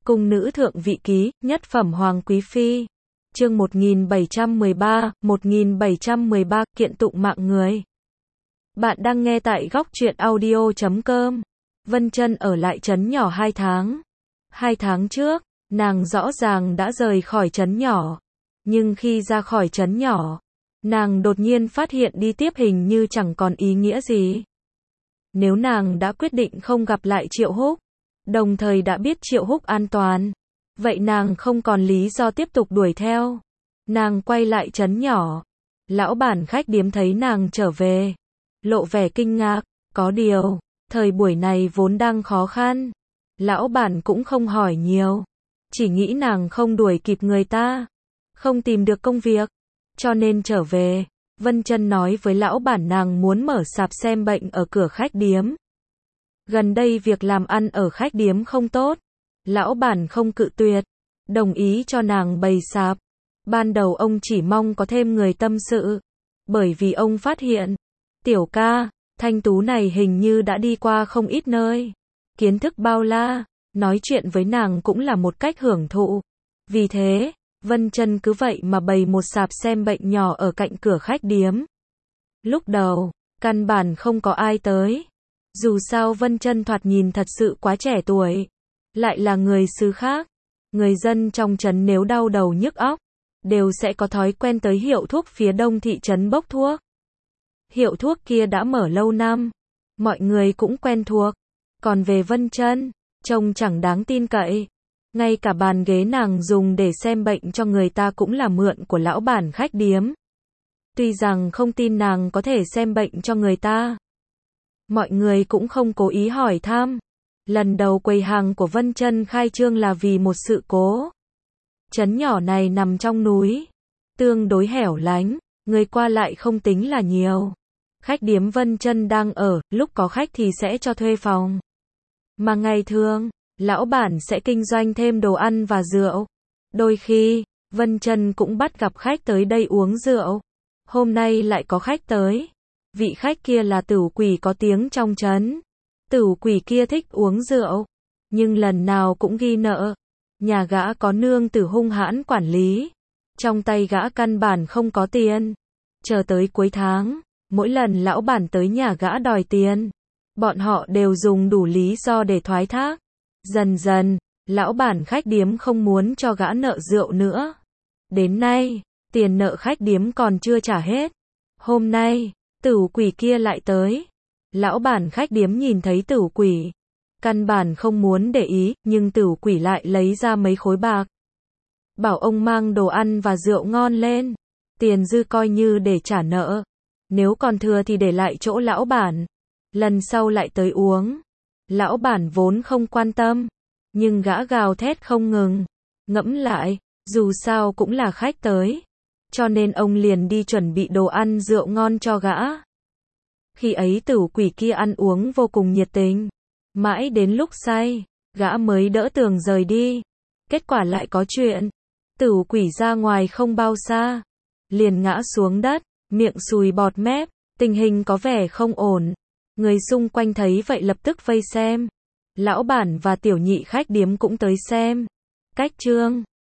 Cung nữ thượng vị ký, nhất phẩm hoàng quý phi. Chương 1713, kiện tụng mạng người. Bạn đang nghe tại góc truyện audio.com. Vân Chân ở lại trấn nhỏ 2 tháng. 2 tháng trước, nàng rõ ràng đã rời khỏi trấn nhỏ. Nhưng khi ra khỏi trấn nhỏ, nàng đột nhiên phát hiện đi tiếp hình như chẳng còn ý nghĩa gì. Nếu nàng đã quyết định không gặp lại Triệu Húc, đồng thời đã biết Triệu Húc an toàn, vậy nàng không còn lý do tiếp tục đuổi theo. Nàng quay lại trấn nhỏ. Lão bản khách điếm thấy nàng trở về, lộ vẻ kinh ngạc, có điều, thời buổi này vốn đang khó khăn. Lão bản cũng không hỏi nhiều, chỉ nghĩ nàng không đuổi kịp người ta, không tìm được công việc, cho nên trở về. Vân Chân nói với lão bản nàng muốn mở sạp xem bệnh ở cửa khách điếm. Gần đây việc làm ăn ở khách điếm không tốt. Lão bản không cự tuyệt, đồng ý cho nàng bày sạp. Ban đầu ông chỉ mong có thêm người tâm sự, bởi vì ông phát hiện, tiểu ca, Thanh Tú này hình như đã đi qua không ít nơi. Kiến thức bao la, nói chuyện với nàng cũng là một cách hưởng thụ. Vì thế, Vân Chân cứ vậy mà bày một sạp xem bệnh nhỏ ở cạnh cửa khách điếm. Lúc đầu, căn bản không có ai tới. Dù sao Vân Chân thoạt nhìn thật sự quá trẻ tuổi, lại là người xứ khác. Người dân trong trấn nếu đau đầu nhức óc, đều sẽ có thói quen tới hiệu thuốc phía đông thị trấn bốc thuốc. Hiệu thuốc kia đã mở lâu năm, mọi người cũng quen thuộc. Còn về Vân Chân, trông chẳng đáng tin cậy. Ngay cả bàn ghế nàng dùng để xem bệnh cho người ta cũng là mượn của lão bản khách điếm. Tuy rằng không tin nàng có thể xem bệnh cho người ta, mọi người cũng không cố ý hỏi thăm. Lần đầu quầy hàng của Vân Chân khai trương là vì một sự cố. Trấn nhỏ này nằm trong núi, tương đối hẻo lánh, người qua lại không tính là nhiều. Khách điếm Vân Chân đang ở, lúc có khách thì sẽ cho thuê phòng. Mà ngày thường, lão bản sẽ kinh doanh thêm đồ ăn và rượu. Đôi khi, Vân Chân cũng bắt gặp khách tới đây uống rượu. Hôm nay lại có khách tới. Vị khách kia là Tửu Quỷ có tiếng trong trấn. Tửu Quỷ kia thích uống rượu, nhưng lần nào cũng ghi nợ. Nhà gã có nương tử hung hãn quản lý, trong tay gã căn bản không có tiền. Chờ tới cuối tháng, mỗi lần lão bản tới nhà gã đòi tiền, bọn họ đều dùng đủ lý do để thoái thác. Dần dần, lão bản khách điếm không muốn cho gã nợ rượu nữa. Đến nay, tiền nợ khách điếm còn chưa trả hết. Hôm nay, Tửu Quỷ kia lại tới. Lão bản khách điếm nhìn thấy Tửu Quỷ, căn bản không muốn để ý, nhưng Tửu Quỷ lại lấy ra mấy khối bạc, bảo ông mang đồ ăn và rượu ngon lên, tiền dư coi như để trả nợ, nếu còn thừa thì để lại chỗ lão bản, lần sau lại tới uống. Lão bản vốn không quan tâm, nhưng gã gào thét không ngừng. Ngẫm lại, dù sao cũng là khách tới, cho nên ông liền đi chuẩn bị đồ ăn rượu ngon cho gã. Khi ấy Tửu Quỷ kia ăn uống vô cùng nhiệt tình, mãi đến lúc say, gã mới đỡ tường rời đi. Kết quả lại có chuyện. Tửu Quỷ ra ngoài không bao xa, liền ngã xuống đất, miệng sùi bọt mép, tình hình có vẻ không ổn. Người xung quanh thấy vậy lập tức vây xem. Lão bản và tiểu nhị khách điếm cũng tới xem. Cách chương